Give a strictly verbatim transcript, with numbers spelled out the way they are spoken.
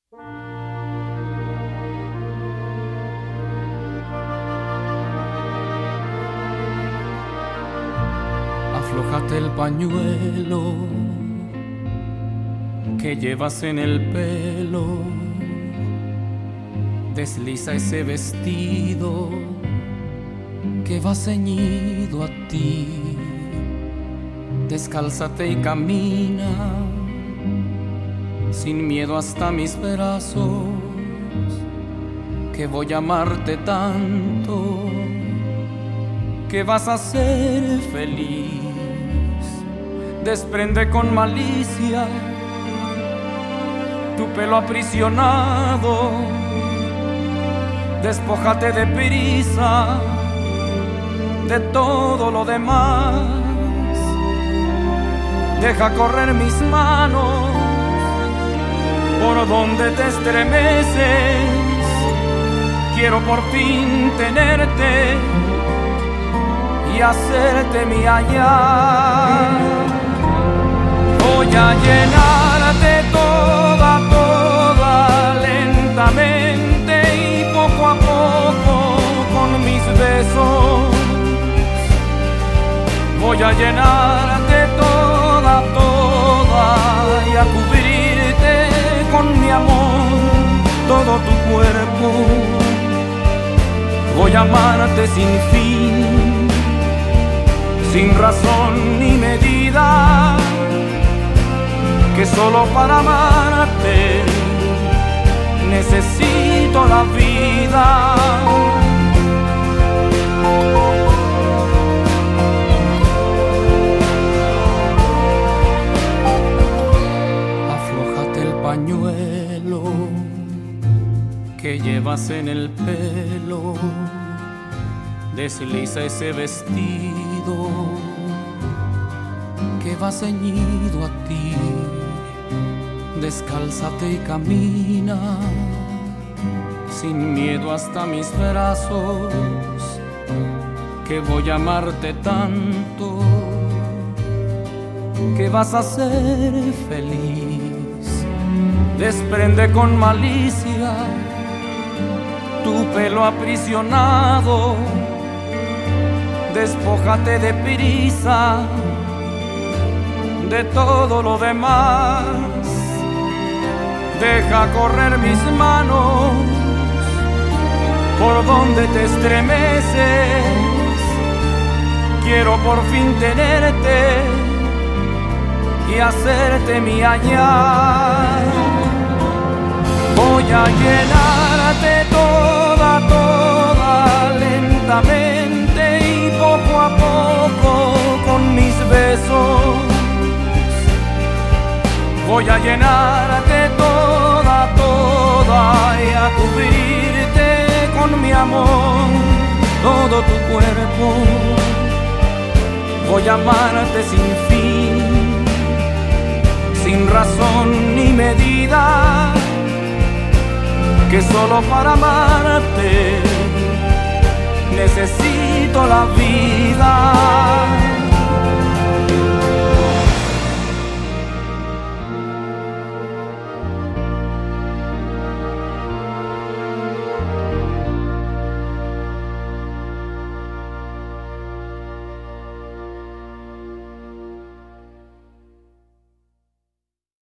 Aflójate el pañuelo que llevas en el pelo, desliza ese vestido que va ceñido a ti, descálzate y camina sin miedo hasta mis brazos, que voy a amarte tanto que vas a ser feliz. Desprende con malicia tu pelo aprisionado, despójate de prisa de todo lo demás, deja correr mis manos por donde te estremeces, quiero por fin tenerte y hacerte mía ya. Voy a llenarte toda, toda, lentamente y poco a poco con mis besos. Voy a llenarte toda, toda y a cubrirte con mi amor todo tu cuerpo. Voy a amarte sin fin, sin razón ni medida, que solo para amarte necesito la vida. Aflójate el pañuelo que llevas en el pelo, desliza ese vestido que va ceñido a ti, descálzate y camina sin miedo hasta mis brazos, que voy a amarte tanto que vas a ser feliz. Desprende con malicia tu pelo aprisionado, despójate de prisa de todo lo demás, deja correr mis manos por donde te estremeces, quiero por fin tenerte y hacerte mía ya. Voy a llenarte toda, toda, lentamente y poco a poco con mis besos. Voy a llenarte toda, toda y a cubrirte con mi amor todo tu cuerpo. Voy a amarte sin fin, sin razón ni medida, que solo para amarte necesito la vida.